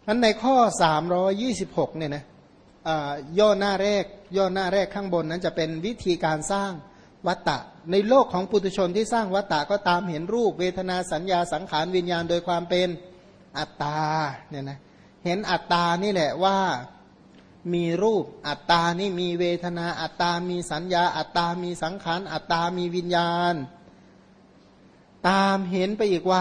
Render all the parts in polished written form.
นั้นในข้อ326เนี่ยนะย่อหน้าแรกข้างบนนั้นจะเป็นวิธีการสร้างวัตตะในโลกของปุถุชนที่สร้างวัตตะก็ตามเห็นรูปเวทนาสัญญาสังขารวิญญาณโดยความเป็นอัตตาเนี่ยนะเห็นอัตตานี่แหละว่ามีรูปอัตตานี่มีเวทนาอัตตามีสัญญาอัตตามีสังขารอัตตามีวิญญาณตามเห็นไปอีกว่า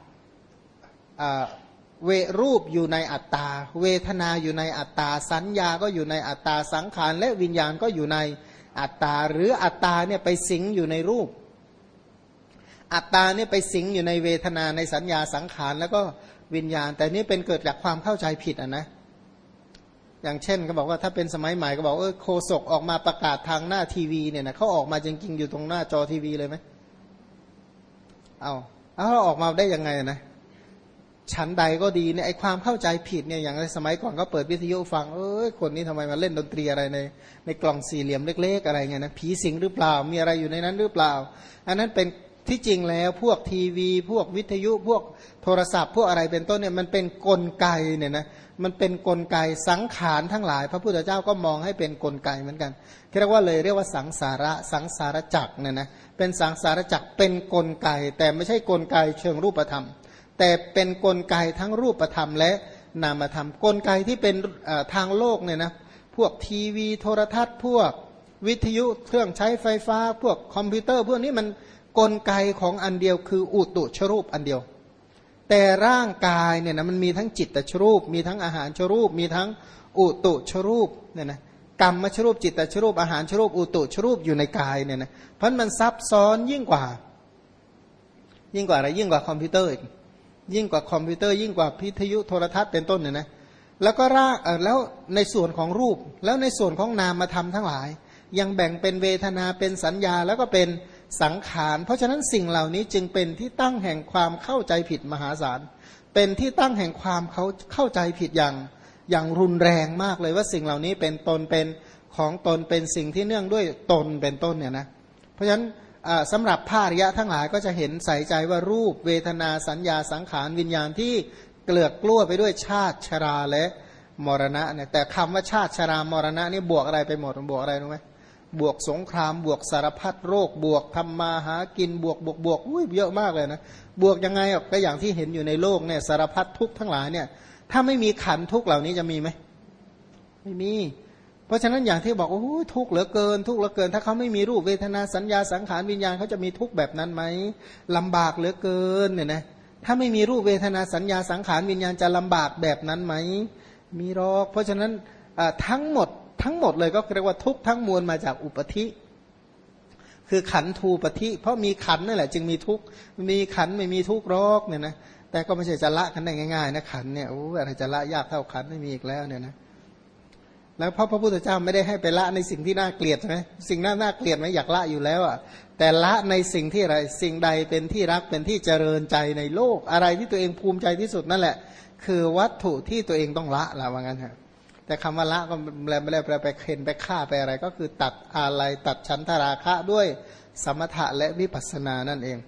รูปอยู่ในอัตตาเวทนาอยู่ในอัตตาสัญญาก็อยู่ในอัตตาสังขารและวิญญาณก็อยู่ในอัตตาหรืออัตตาเนี่ยไปสิงอยู่ในรูปอัตตาเนี่ยไปสิงอยู่ในเวทนาในสัญญาสังขารแล้วก็วิญญาณแต่นี่เป็นเกิดจากความเข้าใจผิดนะอย่างเช่นก็บอกว่าถ้าเป็นสมัยใหม่ก็บอกโฆษกออกมาประกาศทางหน้าทีวีเนี่ยนะเขาออกมาจริงๆอยู่ตรงหน้าจอทีวีเลยไหมเอาออกมาได้ยังไงนะชั้นใดก็ดีเนี่ยไอความเข้าใจผิดเนี่ยอย่างในสมัยก่อนก็เปิดวิทยุฟังคนนี้ทำไมมาเล่นดนตรีอะไรในกล่องสี่เหลี่ยมเล็กๆอะไรเงี้ยนะผีสิงหรือเปล่ามีอะไรอยู่ในนั้นหรือเปล่าอันนั้นเป็นที่จริงแล้วพวกทีวีพวกวิทยุพวกโทรศัพท์พวกอะไรเป็นต้นเนี่ยมันเป็นกลไกเนี่ยนะมันเป็นกลไกสังขารทั้งหลายพระพุทธเจ้าก็มองให้เป็นกลไกเหมือนกันเรียกว่าสังสารจักรเนี่ยนะเป็นสังสารจักรเป็นกลไกแต่ไม่ใช่กลไกเชิงรูปธรรมแต่เป็นกลไกทั้งรูปธรรมและนามธรรมกลไกที่เป็นทางโลกเนี่ยนะพวกทีวีโทรทัศน์พวกวิทยุเครื่องใช้ไฟฟ้าพวกคอมพิวเตอร์พวกนี้มันกลไกของอันเดียวคืออุตุชรูปอันเดียวแต่ร่างกายเนี่ยนะมันมีทั้งจิตตชรูปมีทั้งอาหารชรูปมีทั้งอุตุชรูปเนี่ยนะกรรมชรูปจิตตชรูปอาหารชรูปอุตุชรูปอยู่ในกายเนี่ยนะเพราะมันซับซ้อนยิ่งกว่าอะไรยิ่งกว่าคอมพิวเตอร์อีกยิ่งกว่าคอมพิวเตอร์ยิ่งกว่าวิทยุโทรทัศน์เป็นต้นเนี่ยนะแล้วก็แล้วในส่วนของรูปแล้วในส่วนของนามธรรมทั้งหลายยังแบ่งเป็นเวทนาเป็นสัญญาแล้วก็เป็นสังขารเพราะฉะนั้นสิ่งเหล่านี้จึงเป็นที่ตั้งแห่งความเข้าใจผิดมหาศาลเป็นที่ตั้งแห่งความเข้าใจผิดอย่างรุนแรงมากเลยว่าสิ่งเหล่านี้เป็นตนเป็นของตนเป็นสิ่งที่เนื่องด้วยตนเป็นต้นเนี่ยนะเพราะฉะนั้นสำหรับพระอริยะทั้งหลายก็จะเห็นใส่ใจว่ารูปเวทนาสัญญาสังขารวิญญาณที่เกลือกกลั้วไปด้วยชาติชราและมรณะเนี่ยแต่คำว่าชาติชรามรณะนี่บวกอะไรไปหมดบวกอะไรรู้ไหมบวกสงครามบวกสารพัดโรคบวกทำมาหากินบวกเยอะมากเลยนะบวกยังไงก็อย่างที่เห็นอยู่ในโลกเนี่ยสารพัดทุกข์ทั้งหลายเนี่ยถ้าไม่มีขันธ์ทุกข์เหล่านี้จะมีไหมไม่มีเพราะฉะนั้นอย่างที่บอกโอ้ทุกข์เหลือเกินถ้าเขาไม่มีรูปเวทนาสัญญาสังขารวิญญาณเขาจะมีทุกข์แบบนั้นไหมลำบากเหลือเกินเนี่ยนะถ้าไม่มีรูปเวทนาสัญญาสังขารวิญญาณจะลำบากแบบนั้นไหมมีหรอกเพราะฉะนั้นทั้งหมดเลยก็เรียกว่าทุกข์ทั้งมวลมาจากอุปธิคือขันธูปธิเพราะมีขันนั่นแหละจึงมีทุกข์มีขันไม่มีทุกข์หรอกเนี่ยนะแต่ก็ไม่ใช่จะละกันได้ง่ายๆนะขันเนี่ยอะไรจะละยากเท่าขันไม่มีอีกแล้วเนี่ยนะแล้วพระพุทธเจ้าไม่ได้ให้ไปละในสิ่งที่น่าเกลียดใช่ไหมสิ่งน่าเกลียดไหมอยากละอยู่แล้วอ่ะแต่ละในสิ่งที่อะไรสิ่งใดเป็นที่รักเป็นที่เจริญใจในโลกอะไรที่ตัวเองภูมิใจที่สุดนั่นแหละคือวัตถุที่ตัวเองต้องละว่างั้นฮะแต่คำว่าละก็ไม่ได้ไปเข็นไปฆ่าไปอะไรก็คือตัดอะไรตัดฉันทราคะด้วยสมถะและวิปัสสนานั่นเอง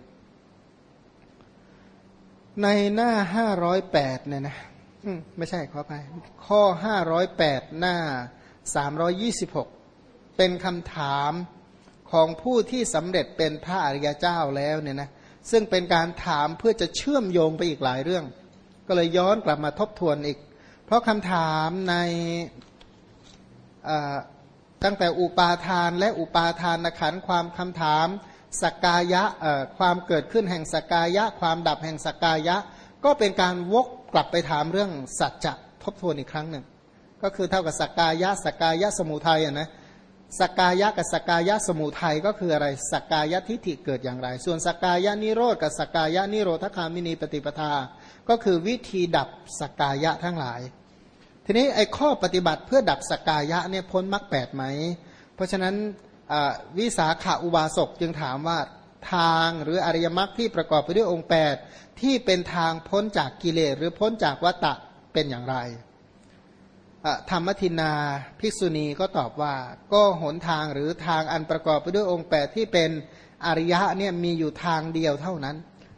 ในหน้า508เนี่ยนะไม่ใช่ขอไปข้อ508หน้า326เป็นคำถามของผู้ที่สำเร็จเป็นพระอริยเจ้าแล้วเนี่ยนะซึ่งเป็นการถามเพื่อจะเชื่อมโยงไปอีกหลายเรื่องก็เลยย้อนกลับมาทบทวนอีกเพราะคำถามในตั้งแต่อุปาทานและอุปาทานขันธ์ความคำถามสักกายะความเกิดขึ้นแห่งสักกายะความดับแห่งสักกายะก็เป็นการวกกลับไปถามเรื่องสัจจะทบทวนอีกครั้งหนึ่งก็คือเท่ากับสักกายะสมุทัยนะสักกายะกับสักกายะสมุทัยก็คืออะไรสักกายะทิฏฐิเกิดอย่างไรส่วนสักกายะนิโรธกับสักกายะนิโรธคามินีปฏิปทาก็คือวิธีดับสักกายะทั้งหลายทีนี้ไอ้ข้อปฏิบัติเพื่อดับสักกายะเนี่ยพ้นมรรค8ไหมเพราะฉะนั้นวิสาขาอุบาสกจึงถามว่าทางหรืออริยมรรคที่ประกอบไปด้วยองค์8ที่เป็นทางพ้นจากกิเลสหรือพ้นจากวัฏฏะเป็นอย่างไรธรรมทินาภิกษุณีก็ตอบว่าก็หนทางหรือทางอันประกอบไปด้วยองค์8ที่เป็นอริยะเนี่ยมีอยู่ทางเดียวเท่านั้น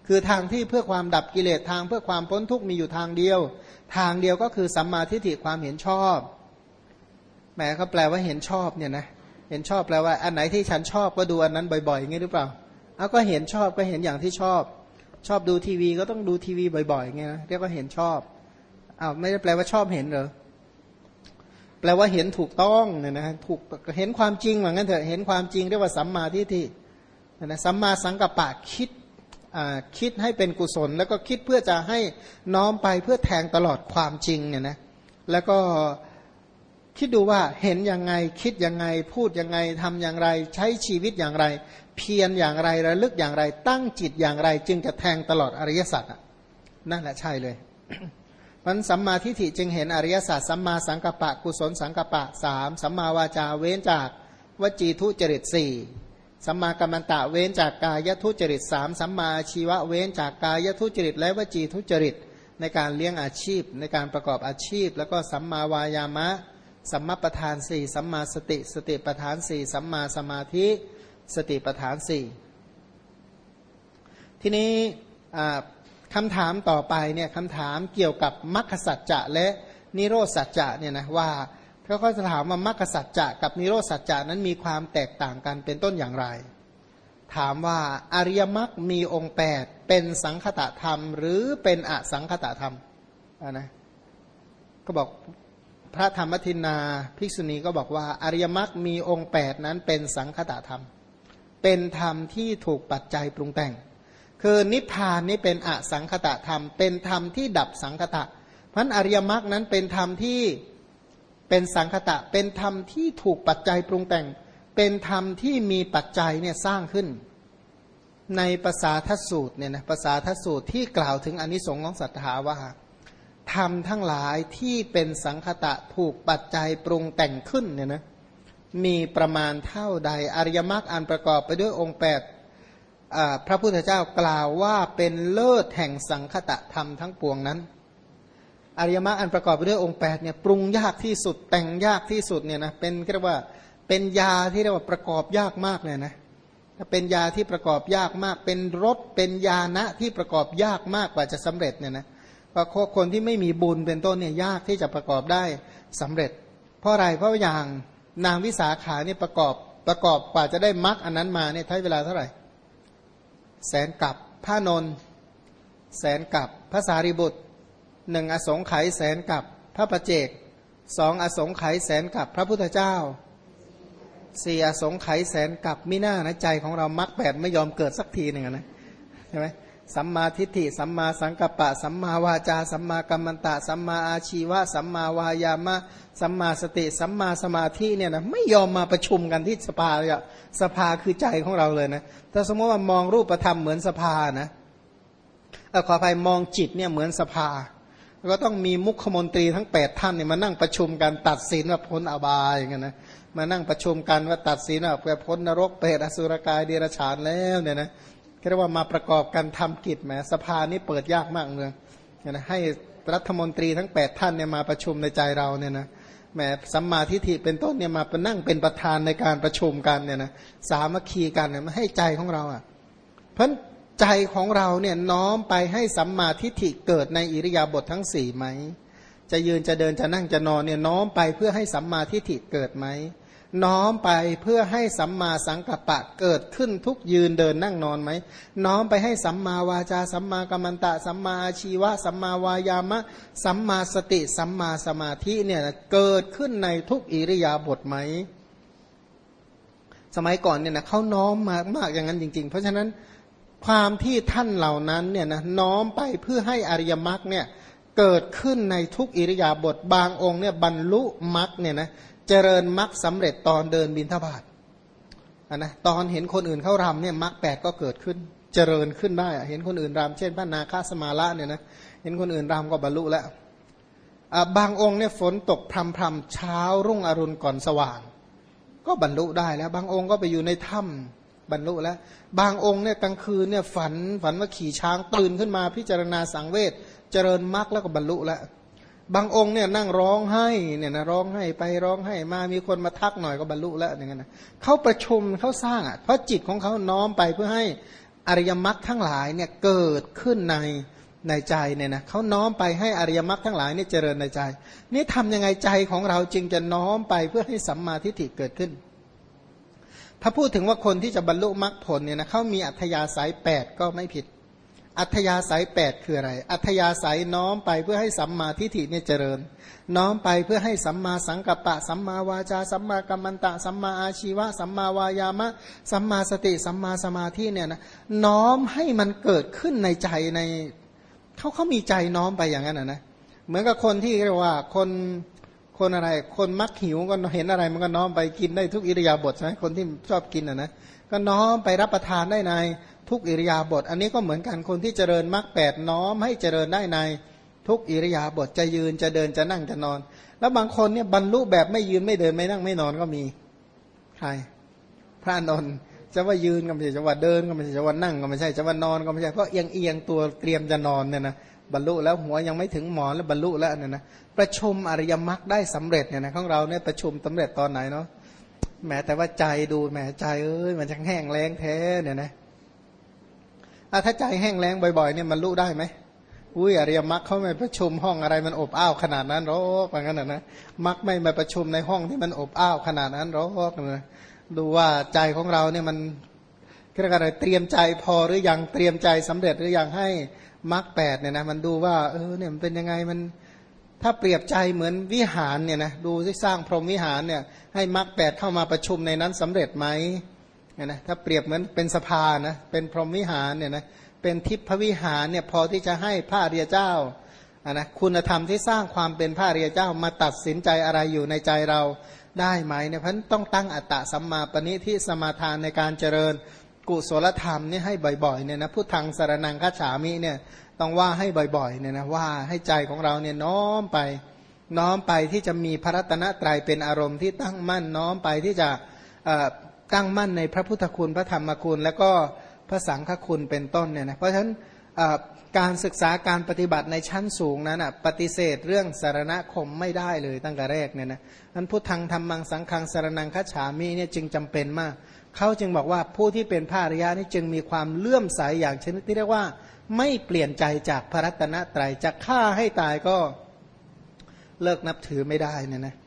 คือทางที่เพื่อความดับกิเลสทางเพื่อความพ้นทุกข์มีอยู่ทางเดียวทางเดียวก็คือสัมมาทิฏฐิความเห็นชอบแหมเขาแปลว่าเห็นชอบเนี่ยนะเห็นชอบแปลว่าอันไหนที่ฉันชอบก็ดูอันนั้นบ่อยๆอย่างนี้หรือเปล่าเอาก็เห็นชอบก็เห็นอย่างที่ชอบชอบดูทีวีก็ต้องดูทีวีบ่อยๆอย่างเงี้ยนะเรียกว่าเห็นชอบอ้าวไม่ได้แปลว่าชอบเห็นเหรอแปลว่าเห็นถูกต้องเนี่ยนะถูกเห็นความจริงว่างั้นเถอะเห็นความจริงเรียกว่าสัมมาทิฏฐินะสัมมาสังกัปปะคิดให้เป็นกุศลแล้วก็คิดเพื่อจะให้น้อมไปเพื่อแทงตลอดความจริงเนี่ยนะแล้วก็คิดดูว่าเห็นยังไงคิดยังไงพูดยังไงทำอย่างไรใช้ชีวิตอย่างไรเพียรอย่างไรระลึกอย่างไรตั้งจิตอย่างไรจึงจะแทงตลอดอริยสัจนั่นแหละใช่เลย มันสัมมาทิฏฐิจึงเห็นอริยสัจสัมมาสังกัปปะกุศลสังกัปปะ3สัมมาวาจาเว้นจากวจีทุจริต4สัมมากัมมันตะเว้นจากกายทุจริต3สัมมาชีวะเว้นจากกายทุจริตและวจีทุจริตในการเลี้ยงอาชีพในการประกอบอาชีพแล้วก็สัมมาวายามะสัมมาประธาน4สัมมาสติสติประธาน4สัมมาสมาธิสติประธาน4ทีนี้คำถามต่อไปเนี่ยคำถามเกี่ยวกับมรรคสัจจะและนิโรธสัจจะเนี่ยนะว่าเขาก็จะถามว่ามรรคสัจจะกับนิโรธสัจจะนั้นมีความแตกต่างกันเป็นต้นอย่างไรถามว่าอริยมรรคมีองค์8เป็นสังคตธรรมหรือเป็นอสังคตธรรมนะก็บอกพระธรรมทินนาภิกษุณีก็บอกว่าอริยมรรคมีองค์8นั้นเป็นสังคตธรรมเป็นธรรมที่ถูกปัจจัยปรุงแต่งคือนิพพานนี้เป็นอสังคตธรรมเป็นธรรมที่ดับสังคตะเพราะอริยมรรคนั้นเป็นธรรมที่เป็นสังคตะเป็นธรรมที่ถูกปัจจัยปรุงแต่งเป็นธรรมที่มีปัจจัยเนี่ยสร้างขึ้นในภาษาทัศสูตรเนี่ยนะภาษาทัศสูตรที่กล่าวถึงอานิสงส์ของศรัทธาว่าธรรมทั้งหลายที่เป็นสังคตะถูกปัจจัยปรุงแต่งขึ้นเนี่ยนะมีประมาณเท่าใดอริยมรรคอันประกอบไปด้วยองค์8พระพุทธเจ้ากล่าวว่าเป็นเลิศแห่งสังคตะธรรมทั้งปวงนั้นอริยมรรคอันประกอบไปด้วยองค์8เนี่ยปรุงยากที่สุดแต่งยากที่สุดเนี่ยนะเป็นเรียกว่าเป็นยาที่เรียกว่าประกอบยากมากเลยนะถ้าเป็นยาที่ประกอบยากมากเป็นรสเป็นยานะที่ประกอบยากมากกว่าจะสำเร็จเนี่ยนะเพราะคนที่ไม่มีบุญเป็นต้นเนี่ยยากที่จะประกอบได้สำเร็จเพราะอะไรเพราะอย่างนางวิสาขาเนี่ยประกอบกว่าจะได้มรรคอันนั้นมาเนี่ยใช้เวลาเท่าไหร่แสนกับพระนนท์แสนกับพระสารีบุตร1อสงไขยแสนกับพระปัจเจก2อสงไขยแสนกับพระพุทธเจ้า4อสงไขยแสนกับมิน่านะใจของเรามรรค8ไม่ยอมเกิดสักทีหนึ่งนะใช่ไหมสัมมาทิฏฐิสัมมาสังกัปปะสัมมาวาจาสัมมากัมมันตะสัมมาอาชีวะสัมมาวายามะสัมมาสติสัมมาสมาธิเนี่ยนะไม่ยอมมาประชุมกันที่สภาเลยอะสภาคือใจของเราเลยนะถ้าสมมติว่ามองรูปธรรมเหมือนสภานะขออภัยมองจิตเนี่ยเหมือนสภาก็ต้องมีมุขมนตรีทั้ง8ท่านเนี่ยมานั่งประชุมกันตัดสินว่าพ้นอบายอย่างเงี้ยนะมานั่งประชุมกันว่าตัดสินว่าพ้นนรกเปรตอสุรกายเดรัจฉานแล้วเนี่ยนะเรียกว่ามาประกอบกันทำกิจแหมสภานี้เปิดยากมากเลยนะให้รัฐมนตรีทั้ง8ท่านเนี่ยมาประชุมในใจเราเนี่ยนะแหมสัมมาทิฏฐิเป็นต้นเนี่ยมาเป็นนั่งเป็นประธานในการประชุมกันเนี่ยนะสามัคคีกันเนี่ยมาให้ใจของเราอ่ะเพราะใจของเราเนี่ยน้อมไปให้สัมมาทิฏฐิเกิดในอิริยาบถททั้ง4ไหมจะยืนจะเดินจะนั่งจะนอนเนี่ยน้อมไปเพื่อให้สัมมาทิฏฐิเกิดไหมน้อมไปเพื่อให้สัมมาสังกัปปะเกิดขึ้นทุกยืนเดินนั่งนอนไหมน้อมไปให้สัมมาวาจาสัมมากัมมันตะสัมมาอาชีวะสัมมาวายามะสัมมาสติสัมมาสมาธิเนี่ยเกิดขึ้นในทุกอิริยาบถไหมสมัยก่อนเนี่ยนะเขาน้อมมากอย่างนั้นจริงๆเพราะฉะนั้นความที่ท่านเหล่านั้นเนี่ยนะน้อมไปเพื่อให้อริยมรรคเนี่ยเกิดขึ้นในทุกอิริยาบถบางองค์เนี่ยบรรลุมรรคเนี่ยนะเจริญมรรคสำเร็จตอนเดินบิณฑบาตนะตอนเห็นคนอื่นเขารำเนี่ยมรรค8ก็เกิดขึ้นเจริญขึ้นได้เห็นคนอื่นรำเช่นพระนาคสมาละเนี่ยนะเห็นคนอื่นรำก็บรรลุแล้วบางองค์เนี่ยฝนตกพรำๆเช้ารุ่งอรุณก่อนสว่างก็บรรลุได้แล้วบางองค์ก็ไปอยู่ในถ้ำบรรลุแล้วบางองค์เนี่ยกลางคืนเนี่ยฝันว่าขี่ช้างตื่นขึ้นมาพิจารณาสังเวชเจริญมรรคแล้วก็บรรลุแล้วบางองค์เนี่ยนั่งร้องไห้เนี่ยนะร้องไห้ไปร้องไห้มามีคนมาทักหน่อยก็บรรลุแล้วอย่างนั้นนะเขาประชุมเขาสร้างอ่ะเพราะจิตของเขาน้อมไปเพื่อให้อริยมรรคทั้งหลายเนี่ยเกิดขึ้นในใจเนี่ยนะเขาน้อมไปให้อริยมรรคทั้งหลายเนี่ยเจริญในใจนี่ทำยังไงใจของเราจึงจะน้อมไปเพื่อให้สัมมาทิฏฐิเกิดขึ้นถ้าพูดถึงว่าคนที่จะบรรลุมรรคผลเนี่ยนะเขามีอัธยาศัย8ก็ไม่ผิดอัธยาศัย8คืออะไรอัธยาศัยน้อมไปเพื่อให้สัมมาทิฏฐิเนี่ยเจริญน้อมไปเพื่อให้สัมมาสังกัปปะสัมมาวาจาสัมมากัมมันตะสัมมาอาชีวะสัมมาวายามะสัมมาสติสัมมาสมาธิเนี่ยนะน้อมให้มันเกิดขึ้นในใจในเขามีใจน้อมไปอย่างนั้นนะเหมือนกับคนที่เรียกว่าคนอะไรคนมักหิวก็เห็นอะไรมันก็น้อมไปกินได้ทุกอิริยาบถใช่ไหมคนที่ชอบกินนะก็น้อมไปรับประทานได้ในทุกอิริยาบถอันนี้ก็เหมือนกันคนที่เจริญมรรค8น้อมให้เจริญได้ในทุกอิริยาบถจะยืนจะเดินจะนั่งจะนอนแล้วบางคนเนี่ยบรรลุแบบไม่ยืนไม่เดินไม่นั่งไม่นอนก็มีใครพระนนท์จะว่ายืนก็ไม่ใช่จะว่าเดินก็ไม่ใช่จะว่านั่งก็ไม่ใช่จะว่านอนก็ไม่ใช่เพราะเอียงตัวเตรียมจะนอนเนี่ยนะบรรลุแล้วหัวยังไม่ถึงหมอนแล้วบรรลุแล้วเนี่ยนะประชุมอริยมรรคได้สำเร็จเนี่ยนะของเราเนี่ยประชุมสำเร็จตอนไหนเนาะแม้แต่ว่าใจดูแม้ใจมันจะแห้งแล้งแท้เนี่ยนะถ้าใจแห้งแล้งบ่อยๆเนี่ยมันรู้ได้ไหมอุ้ยอริยมรรคเขาไม่ประชุมห้องอะไรมันอบอ้าวขนาดนั้นหรอกว่างั้นนะมรรคไม่มาประชุมในห้องที่มันอบอ้าวขนาดนั้นหรอกนะดูว่าใจของเราเนี่ยมันเรียกอะไรเตรียมใจพอหรือยังเตรียมใจสำเร็จหรือยังให้มรรค8เนี่ยนะมันดูว่าเนี่ยมันเป็นยังไงมันถ้าเปรียบใจเหมือนวิหารเนี่ยนะดูที่สร้างพรหมวิหารเนี่ยให้มรรค8เข้ามาประชุมในนั้นสำเร็จไหมเนี่ยนะถ้าเปรียบเหมือนเป็นสภานะเป็นพรหมวิหารเนี่ยนะเป็นทิพวิหารเนี่ยพอที่จะให้พระอริยเจ้านะคุณธรรมที่สร้างความเป็นพระอริยเจ้ามาตัดสินใจอะไรอยู่ในใจเราได้ไหมเนี่ยเพราะฉะนั้นต้องตั้งอัตตสัมมาปณิทิสมาทานในการเจริญกุศลธรรมนี่ให้บ่อยๆเนี่ยนะพุทธังสรณังคัจฉามิเนี่ยต้องว่าให้บ่อยๆเนี่ยนะว่าให้ใจของเราเนี่ยน้อมไปที่จะมีพระรัตนตรัยเป็นอารมณ์ที่ตั้งมั่นน้อมไปที่จะตั้งมั่นในพระพุทธคุณพระธรรมคุณแล้วก็พระสังฆคุณเป็นต้นเนี่ยนะเพราะฉะนั้นการศึกษาการปฏิบัติในชั้นสูงนั้นปฏิเสธเรื่องสารณคมไม่ได้เลยตั้งแต่แรกเนี่ยนะนั้นพุทธังธัมมังสังฆังสรณังคัจฉามิเนี่ยจึงจำเป็นมากเขาจึงบอกว่าผู้ที่เป็นพระอริยะนี่จึงมีความเลื่อมใสอย่างชนิดที่เรียกว่าไม่เปลี่ยนใจจากพระรัตนตรัยจะฆ่าให้ตายก็เลิกนับถือไม่ได้เนี่ยนะ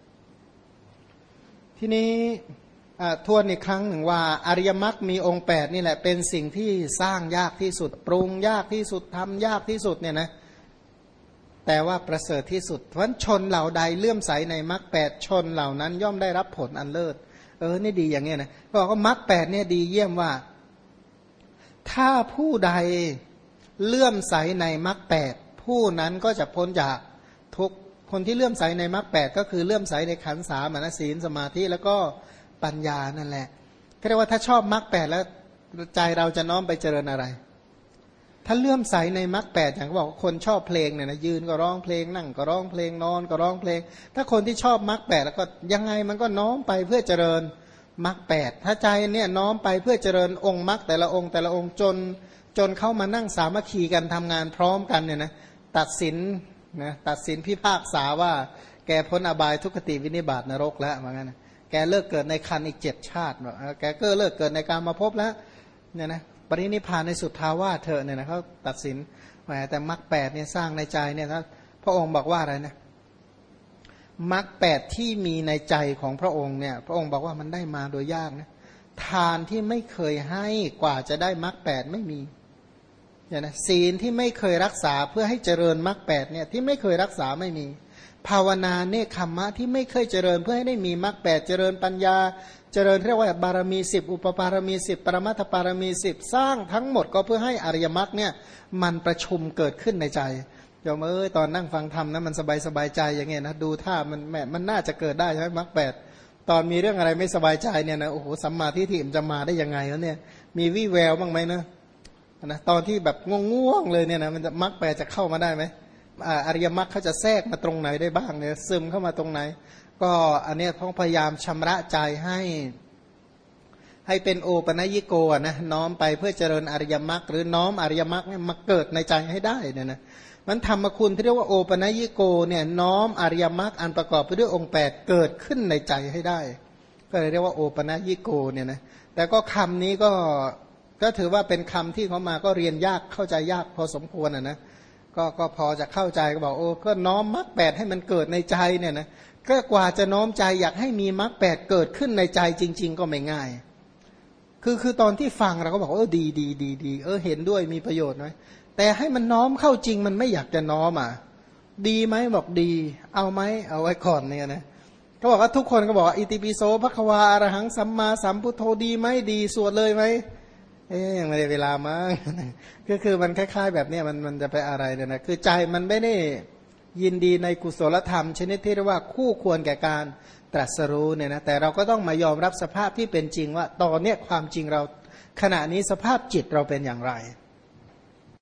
ทีนี้ทวนอีกครั้งหนึ่งว่าอริยมรรคมีองค์8นี่แหละเป็นสิ่งที่สร้างยากที่สุดปรุงยากที่สุดทำยากที่สุดเนี่ยนะแต่ว่าประเสริฐที่สุดเพราะชนเหล่าใดเลื่อมใสในมรรค8ชนเหล่านั้นย่อมได้รับผลอันเลิศนี่ดีอย่างเงี้ยนะบอกว่ามรรค8เนี่ยดีเยี่ยมว่าถ้าผู้ใดเลื่อมใสในมรรค8ผู้นั้นก็จะพ้นจากทุกคนที่เลื่อมใสในมรรค8ก็คือเลื่อมใสในขันธ์3นะศีลสมาธิแล้วก็ปัญญานั่นแหละก็เรียกว่าถ้าชอบมรรค8แล้วใจเราจะน้อมไปเจริญอะไรถ้าเลื่อมใสในมรรค8อย่างเขาบอกคนชอบเพลงเนี่ยนะยืนก็ร้องเพลงนั่งก็ร้องเพลงนอนก็ร้องเพลงถ้าคนที่ชอบมรรค8แล้วก็ยังไงมันก็น้อมไปเพื่อเจริญมรรค8ถ้าใจเนี่ยน้อมไปเพื่อเจริญองค์มรรคแต่ละองค์จนเข้ามานั่งสามัคคีกันทำงานพร้อมกันเนี่ยนะตัดสินพิพากษาว่าแกพ้นอบายทุกขติวินิบาตนรกแล้วว่างั้นนะแกเลิกเกิดในคันอีก7ชาติแกก็เลิกเกิดในการมาพบแล้วเนี่ยนะปรินิพพานในสุทธาวาสเถอะเนี่ยนะเขาตัดสินแต่มรรค8เนี่ยสร้างในใจเนี่ยนะพระองค์บอกว่าอะไรนะมรรค8ที่มีในใจของพระองค์เนี่ยพระองค์บอกว่ามันได้มาโดยยากนะทานที่ไม่เคยให้กว่าจะได้มรรค8ไม่มีเนี่ยนะศีลที่ไม่เคยรักษาเพื่อให้เจริญมรรค8เนี่ยที่ไม่เคยรักษาไม่มีภาวนาเนคขมมะที่ไม่เคยเจริญเพื่อให้ได้มีมรรค8เจริญปัญญาเจริญเรียกว่าบารมี10อุปปารมี10ปรมัตถบารมี10สร้างทั้งหมดก็เพื่อให้อริยมรรคเนี่ยมันประชุมเกิดขึ้นในใจโยมตอนนั่งฟังธรรมนะมันสบายใจอย่างเงี้ยนะดูท่ามันน่าจะเกิดได้ใช่ไหมมรรค8ตอนมีเรื่องอะไรไม่สบายใจเนี่ยนะโอ้โหสัมมาทิฏฐิมันจะมาได้ยังไงแล้วเนี่ยมีวี่แววบ้างไหมนะตอนที่แบบง่วงๆเลยเนี่ยนะมันจะมรรค8จะเข้ามาได้ไหมอริยมรรคเขาจะแทรกมาตรงไหนได้บ้างเนี่ยซึมเข้ามาตรงไหนก็อันนี้ต้องพยายามชำระใจให้เป็นโอปัญญิโกนะน้อมไปเพื่อเจริญอริยมรรคหรือน้อมอริยมรรคมาเกิดในใจให้ได้เนี่ยนะมันธรรมคุณที่เรียกว่าโอปัญญิโกเนี่ยน้อมอริยมรรคอันประกอบไปด้วยองค์8เกิดขึ้นในใจให้ได้ก็เลยเรียกว่าโอปัญญิโกเนี่ยนะแต่ก็คำนี้ก็ก็ถือว่าเป็นคำที่เขามาก็เรียนยากเข้าใจยากพอสมควรนะก็พอจะเข้าใจก็บอกโอ้ก็น้อมมรรคแปดให้มันเกิดในใจเนี่ยนะก็กว่าจะน้อมใจอยากให้มีมรรคแปดเกิดขึ้นในใจจริงๆก็ไม่ง่ายคือตอนที่ฟังเราก็บอกดีเห็นด้วยมีประโยชน์ไหมแต่ให้มันน้อมเข้าจริงมันไม่อยากจะน้อมดีไหมบอกดีเอาไหมเอาไว้ก่อนเนี่ยนะก็บอกว่าทุกคนก็บอกว่าอิติปิโสภควาอรหังสัมมาสัมพุทโธดีไหมดีสวดเลยไหมยังไม่ได้เวลามั้งคือมันคล้ายๆแบบนี้มันจะไปอะไรเนี่ยนะคือใจมันไม่ได้ยินดีในกุศลธรรมชนิดที่เรียกว่าคู่ควรแก่การตรัสรู้เนี่ยนะแต่เราก็ต้องมายอมรับสภาพที่เป็นจริงว่าตอนนี้ความจริงเราขณะนี้สภาพจิตเราเป็นอย่างไร